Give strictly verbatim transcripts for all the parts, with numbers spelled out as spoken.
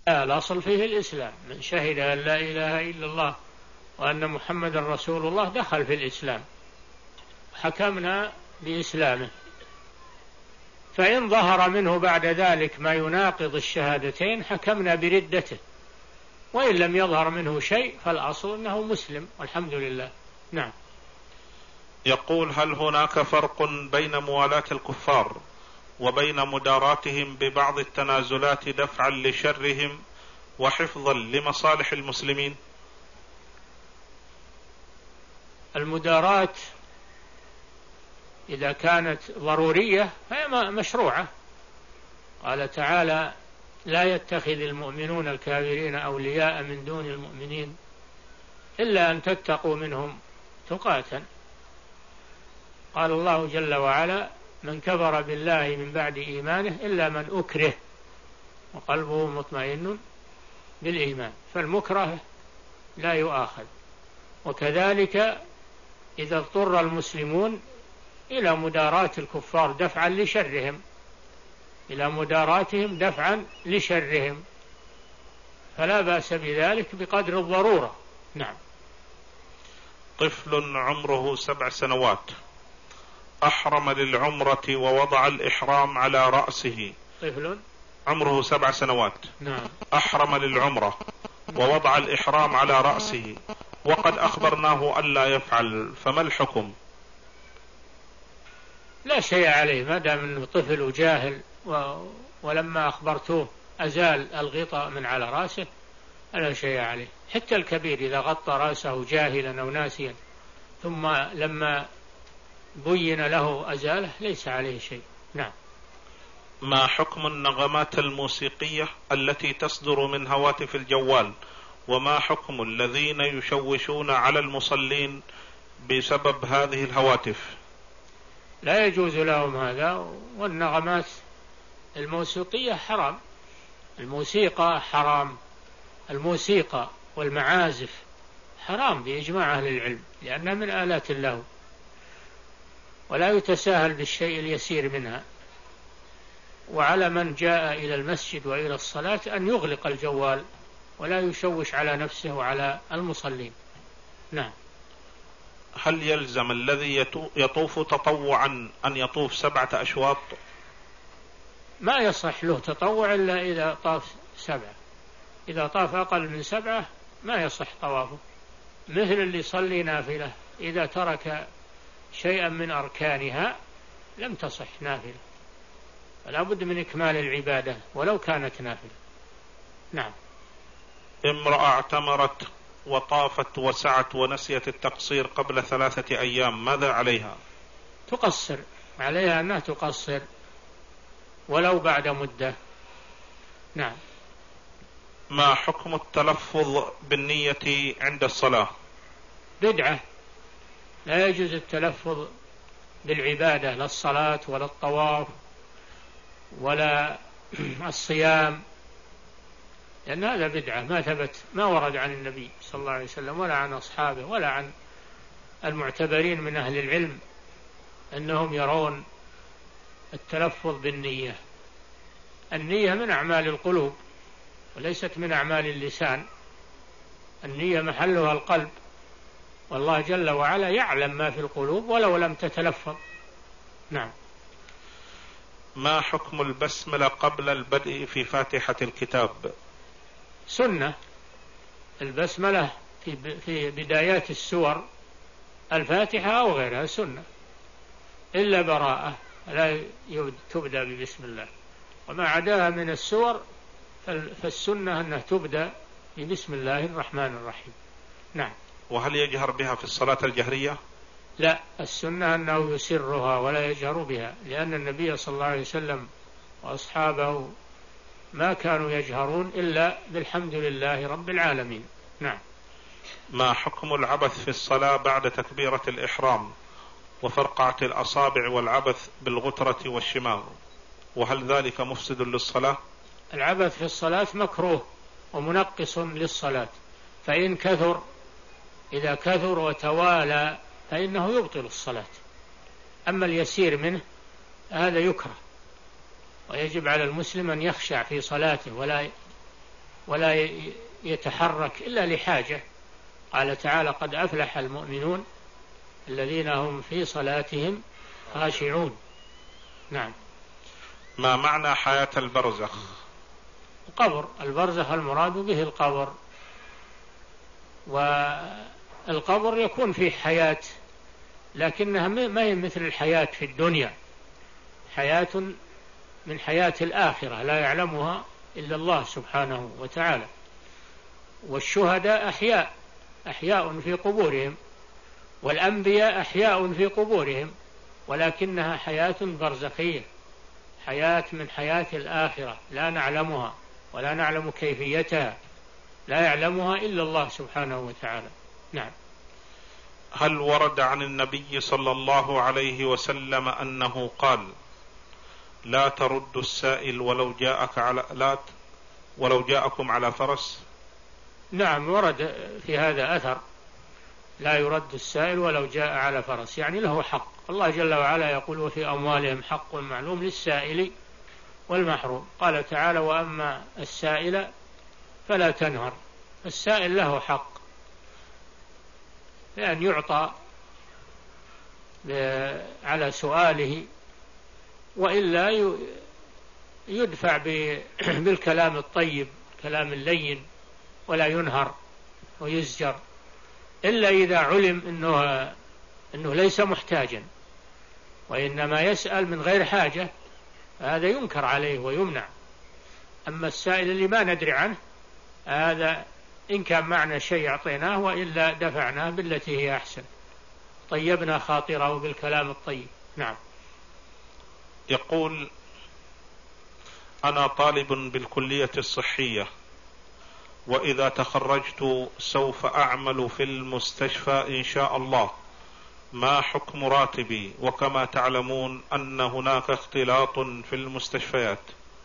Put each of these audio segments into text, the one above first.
الأصل فيه الإسلام، من شهد أن لا إله إلا الله وأن محمد رسول الله دخل في الإسلام، حكمنا بإسلامه. فإن ظهر منه بعد ذلك ما يناقض الشهادتين حكمنا بردته، وإن لم يظهر منه شيء فالأصل أنه مسلم والحمد لله. نعم. يقول: هل هناك فرق بين موالاة الكفار وبين مداراتهم ببعض التنازلات دفعا لشرهم وحفظا لمصالح المسلمين؟ المدارات إذا كانت ضرورية فهي مشروعة. قال تعالى: لا يتخذ المؤمنون الكافرين أولياء من دون المؤمنين إلا أن تتقوا منهم تقاة. قال الله جل وعلا: من كفر بالله من بعد إيمانه إلا من أكره وقلبه مطمئن بالإيمان، فالمكره لا يؤاخذ. وكذلك إذا اضطر المسلمون إلى مداراة الكفار دفعا لشرهم إلى مداراتهم دفعا لشرهم فلا بأس بذلك بقدر الضرورة. نعم. طفل عمره سبع سنوات أحرم للعمرة ووضع الإحرام على رأسه. طفل عمره سبع سنوات نعم. أحرم للعمرة ووضع الإحرام على رأسه، وقد أخبرناه ألا يفعل، فما الحكم؟ لا شيء عليه ما دام أنه طفل وجاهل، و... ولما أخبرتوه أزال الغطاء من على رأسه لا شيء عليه. حتى الكبير إذا غطى رأسه جاهلا أو ناسيا ثم لما بين له أزاله ليس عليه شيء. نعم. ما حكم النغمات الموسيقية التي تصدر من هواتف الجوال، وما حكم الذين يشوشون على المصلين بسبب هذه الهواتف؟ لا يجوز لهم هذا، والنغمات الموسيقية حرام. الموسيقى حرام، الموسيقى والمعازف حرام بإجماع أهل العلم، لأنها من آلات اللهو، ولا يتساهل بالشيء اليسير منها. وعلى من جاء إلى المسجد وإلى الصلاة أن يغلق الجوال ولا يشوش على نفسه وعلى المصلين. نعم. هل يلزم الذي يطوف تطوعا أن يطوف سبعة أشواط؟ ما يصح له تطوع إلا إذا طاف سبعة. إذا طاف أقل من سبعة ما يصح طوافه، مثل اللي يصلي نافلة إذا ترك شيئا من أركانها لم تصح نافلة، فلا بد من إكمال العبادة ولو كانت نافلة. نعم. امرأة اعتمرت وطافت وسعت ونسيت التقصير قبل ثلاثة أيام، ماذا عليها؟ تقصر، عليها أنها تقصر ولو بعد مدة. نعم. ما حكم التلفظ بالنية عند الصلاة؟ بدعة، لا يجوز التلفظ بالعبادة، لا الصلاة ولا الطواف ولا الصيام، لأن هذا بدعة ما ثبت، ما ورد عن النبي صلى الله عليه وسلم ولا عن أصحابه ولا عن المعتبرين من أهل العلم أنهم يرون التلفظ بالنية. النية من أعمال القلوب وليست من أعمال اللسان، النية محلها القلب، والله جل وعلا يعلم ما في القلوب ولو لم تتلفظ. نعم. ما حكم البسملة قبل البدء في فاتحة الكتاب؟ سنة البسملة في بدايات السور، الفاتحة أو غيرها سنة، إلا براءة لا تبدأ ببسم الله، وما عداها من السور فالسنة أنها تبدأ ببسم الله الرحمن الرحيم. نعم. وهل يجهر بها في الصلاة الجهرية؟ لا، السنة أنه يسرها ولا يجهر بها، لأن النبي صلى الله عليه وسلم وأصحابه ما كانوا يجهرون إلا بالحمد لله رب العالمين. نعم. ما حكم العبث في الصلاة بعد تكبيرة الإحرام وفرقعة الأصابع والعبث بالغترة والشماغ، وهل ذلك مفسد للصلاة؟ العبث في الصلاة مكروه ومنقص للصلاة، فإن كثر إذا كثر وتوالى فإنه يبطل الصلاة، أما اليسير منه هذا يكره، ويجب على المسلم أن يخشع في صلاته ولا ولا يتحرك إلا لحاجة. قال تعالى: قد أفلح المؤمنون الذين هم في صلاتهم خاشعون. نعم. ما معنى حياة البرزخ؟ القبر. البرزخ المراد به القبر، والقبر يكون فيه حياة لكنها ما هي مثل الحياة في الدنيا، حياة من حياة الآخرة لا يعلمها إلا الله سبحانه وتعالى. والشهداء أحياء أحياء في قبورهم، والأنبياء أحياء في قبورهم، ولكنها حياة برزخية، حياة من حياة الآخرة لا نعلمها ولا نعلم كيفيتها، لا يعلمها إلا الله سبحانه وتعالى. نعم. هل ورد عن النبي صلى الله عليه وسلم أنه قال: لا ترد السائل ولو جاءك على لا ولو جاءكم على فرس؟ نعم، ورد في هذا أثر: لا يرد السائل ولو جاء على فرس، يعني له حق. الله جل وعلا يقول: وفي أموالهم حق معلوم للسائل والمحروم. قال تعالى: وأما السائل فلا تنهر. السائل له حق لأن يعطى على سؤاله، وإلا يدفع بالكلام الطيب، كلام اللين، ولا ينهر ويزجر، إلا إذا علم إنه, إنه ليس محتاجا وإنما يسأل من غير حاجة، هذا ينكر عليه ويمنع. أما السائل اللي ما ندري عنه، هذا إن كان معنا شيء أعطيناه، وإلا دفعناه بالتي هي أحسن، طيبنا خاطره بالكلام الطيب. نعم. يقول: أنا طالب بالكلية الصحية، وإذا تخرجت سوف أعمل في المستشفى إن شاء الله، ما حكم راتبي؟ وكما تعلمون أن هناك اختلاط في المستشفيات.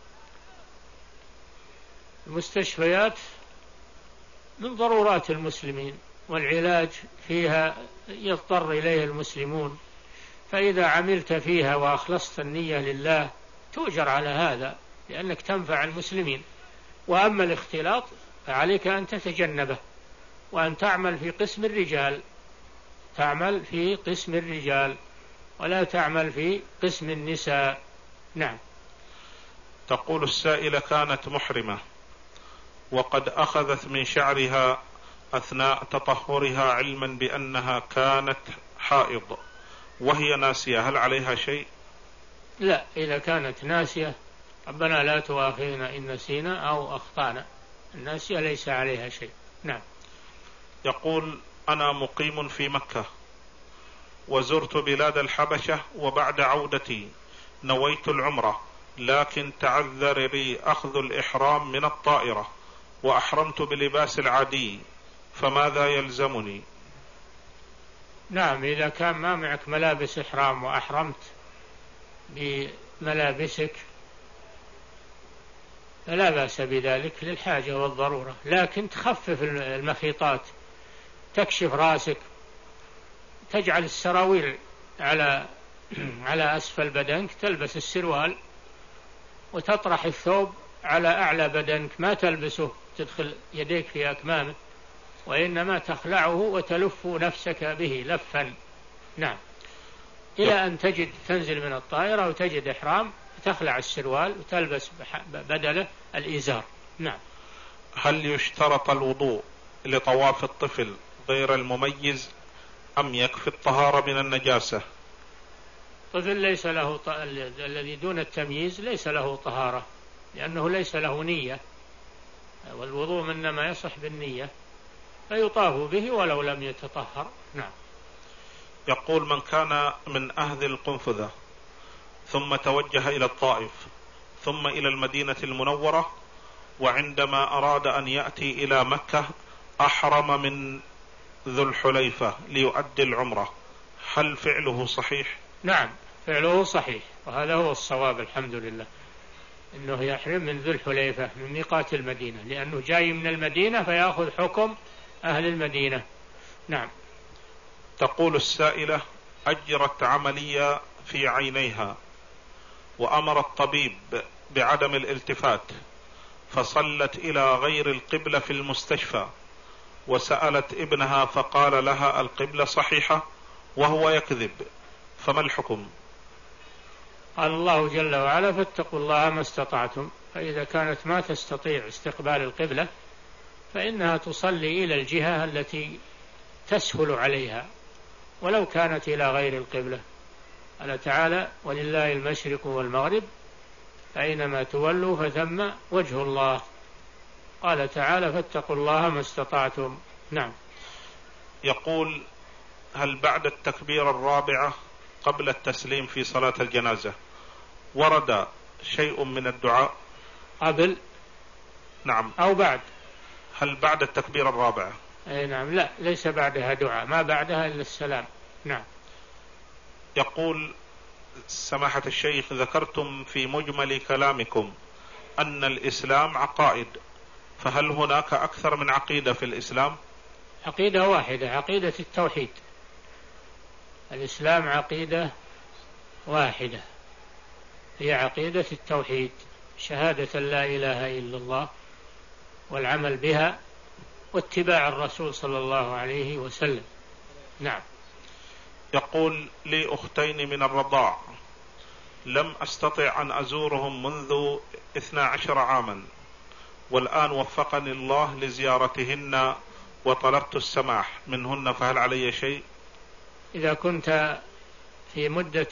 المستشفيات من ضرورات المسلمين، والعلاج فيها يضطر إليه المسلمون، فإذا عملت فيها وأخلصت النية لله تؤجر على هذا، لأنك تنفع المسلمين. وأما الاختلاط فعليك أن تتجنبه، وأن تعمل في قسم الرجال، تعمل في قسم الرجال ولا تعمل في قسم النساء. نعم. تقول السائلة: كانت محرمة وقد أخذت من شعرها أثناء تطهرها علما بأنها كانت حائض وهي ناسية، هل عليها شيء؟ لا، إذا كانت ناسية ربنا لا تؤاخذنا إن نسينا أو أخطأنا، الناسية ليس عليها شيء. نعم. يقول: أنا مقيم في مكة وزرت بلاد الحبشة، وبعد عودتي نويت العمرة، لكن تعذر لي أخذ الإحرام من الطائرة وأحرمت بلباس العادي، فماذا يلزمني؟ نعم، إذا كان ما معك ملابس إحرام وأحرمت بملابسك فلا بأس بذلك للحاجة والضرورة، لكن تخفف المخيطات، تكشف راسك، تجعل السراويل على على أسفل بدنك، تلبس السروال وتطرح الثوب على أعلى بدنك، ما تلبسه تدخل يديك في أكمامه، وإنما تخلعه وتلف نفسك به لفا. نعم. إلى أن تجد تنزل من الطائرة وتجد إحرام، تخلع السروال وتلبس بدله الإزار. نعم. هل يشترط الوضوء لطواف الطفل غير المميز أم يكفي الطهارة من النجاسة؟ الطفل ليس له ط... الذي دون التمييز ليس له طهارة، لأنه ليس له نية، والوضوء منما يصح بالنية، فيطاف به ولو لم يتطهر. نعم. يقول: من كان من أهل القنفذة ثم توجه إلى الطائف ثم إلى المدينة المنورة، وعندما أراد أن يأتي إلى مكة أحرم من ذو الحليفة ليؤدي العمرة، هل فعله صحيح؟ نعم، فعله صحيح، وهذا هو الصواب الحمد لله، إنه يحرم من ذو الحليفة من ميقات المدينة، لأنه جاي من المدينة فيأخذ حكم أهل المدينة. نعم. تقول السائلة: أجرت عملية في عينيها وأمر الطبيب بعدم الالتفات، فصلت إلى غير القبلة في المستشفى وسألت ابنها فقال لها القبلة صحيحة وهو يكذب، فما الحكم؟ قال الله جل وعلا فاتقوا الله ما استطعتم، فإذا كانت ما تستطيع استقبال القبلة فإنها تصلي إلى الجهة التي تسهل عليها ولو كانت إلى غير القبلة. قال تعالى ولله المشرق والمغرب أينما تولوا فثم وجه الله. قال تعالى فاتقوا الله ما استطعتم. نعم. يقول هل بعد التكبير الرابعة قبل التسليم في صلاة الجنازة ورد شيء من الدعاء؟ قبل؟ نعم. أو بعد؟ هل بعد التكبير الرابعة؟ أي نعم. لا، ليس بعدها دعاء، ما بعدها إلا السلام. نعم. يقول سماحة الشيخ ذكرتم في مجمل كلامكم أن الإسلام عقائد، فهل هناك أكثر من عقيدة في الإسلام؟ عقيدة واحدة، عقيدة التوحيد. الإسلام عقيدة واحدة هي عقيدة التوحيد، شهادة لا إله إلا الله والعمل بها واتباع الرسول صلى الله عليه وسلم. نعم. يقول لي أختين من الرضاع لم أستطع أن أزورهم منذ اثنا عشر عاما، والآن وفقني الله لزيارتهن وطلبت السماح منهن، فهل علي شيء؟ إذا كنت في مدة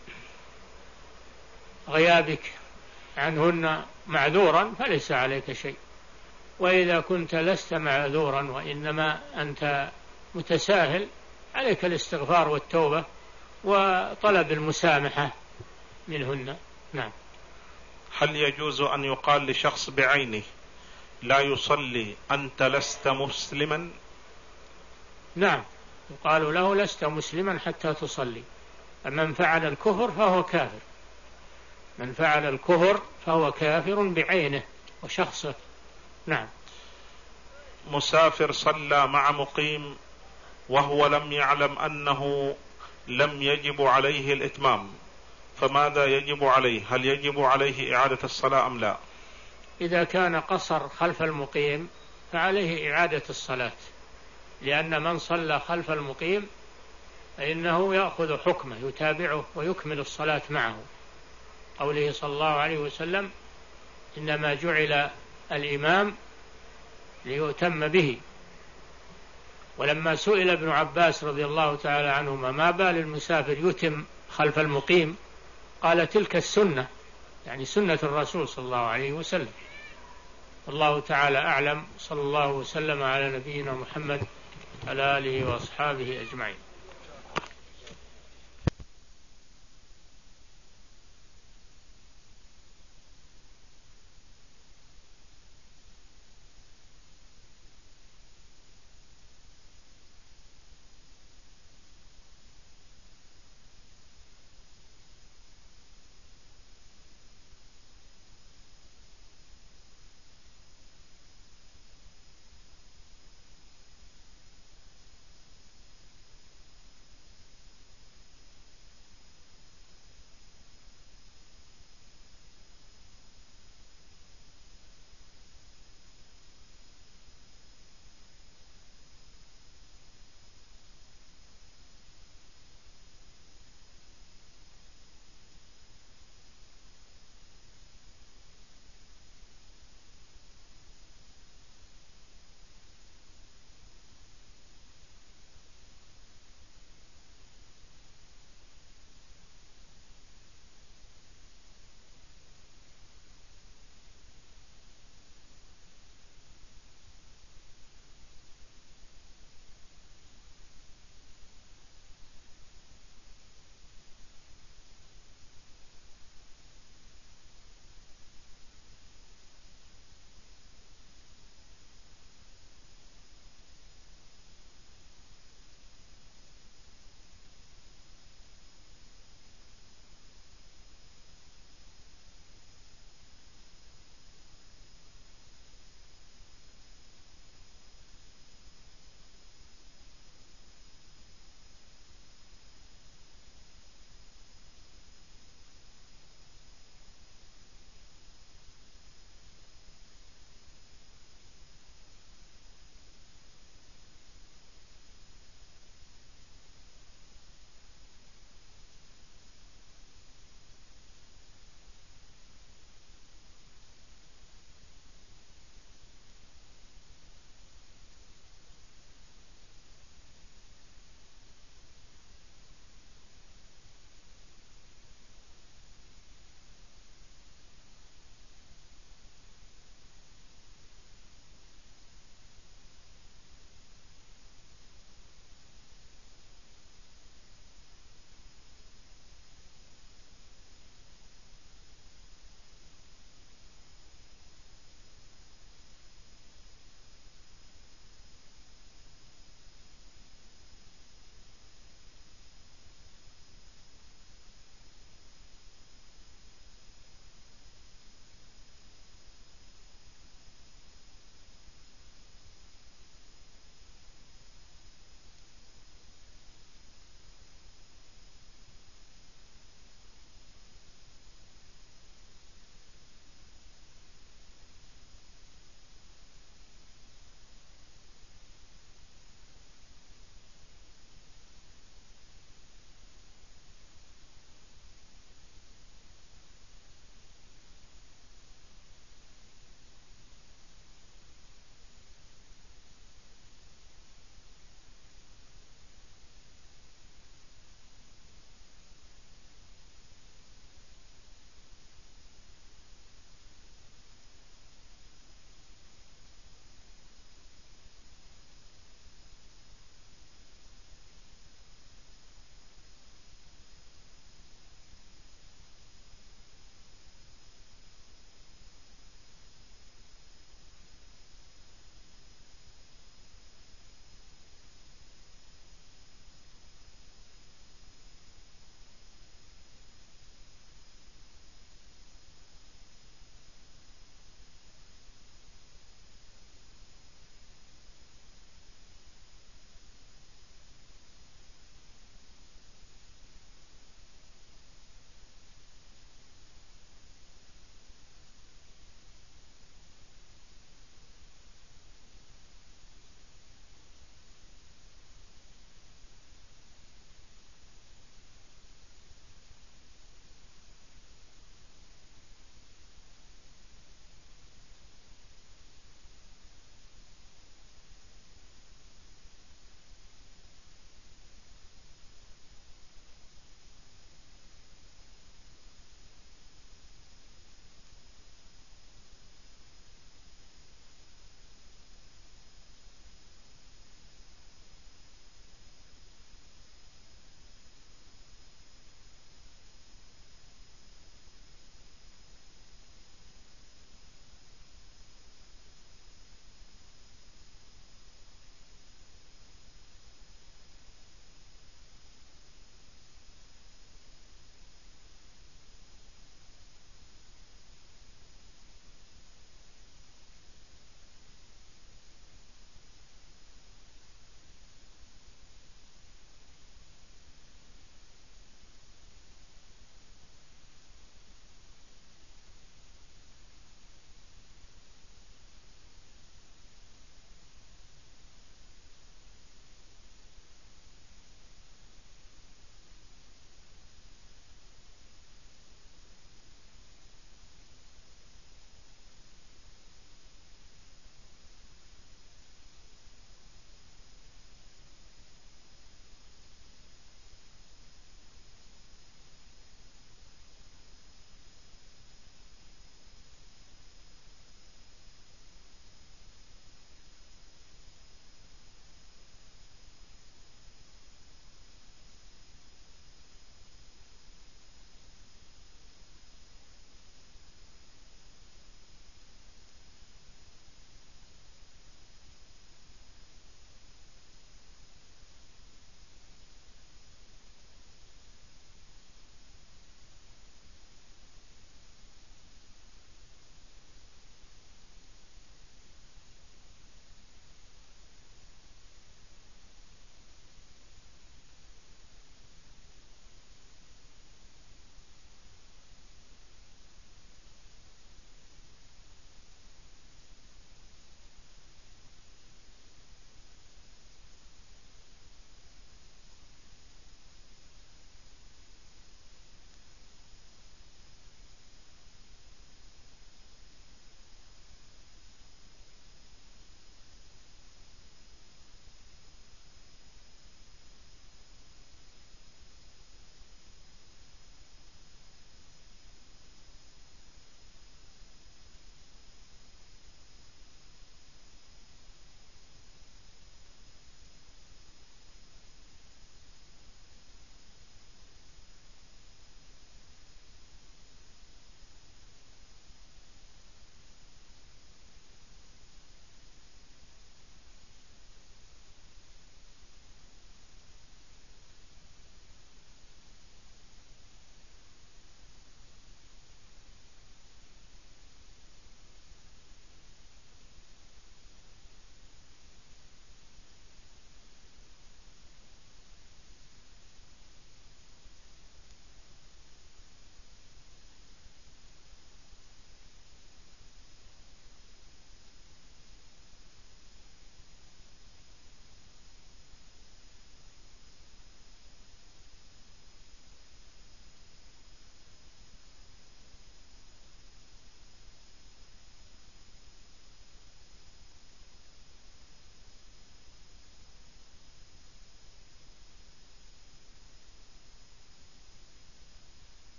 غيابك عنهن معذورا فليس عليك شيء، وإذا كنت لست معذورا وإنما أنت متساهل عليك الاستغفار والتوبة وطلب المسامحة منهن. نعم. هل يجوز أن يقال لشخص بعينه لا يصلي أنت لست مسلما؟ نعم، يقال له لست مسلما حتى تصلي. من فعل الكفر فهو كافر، من فعل الكفر فهو كافر بعينه وشخصه. نعم. مسافر صلى مع مقيم وهو لم يعلم أنه لم يجب عليه الإتمام، فماذا يجب عليه؟ هل يجب عليه إعادة الصلاة أم لا؟ إذا كان قصر خلف المقيم فعليه إعادة الصلاة، لأن من صلى خلف المقيم فإنه يأخذ حكمه، يتابعه ويكمل الصلاة معه. قوله صلى الله عليه وسلم إنما جعل الإمام ليؤتم به. ولما سئل ابن عباس رضي الله تعالى عنهما ما بال المسافر يتم خلف المقيم، قال تلك السنة، يعني سنة الرسول صلى الله عليه وسلم. والله تعالى أعلم. صلى الله وسلم على نبينا محمد على آله وأصحابه أجمعين.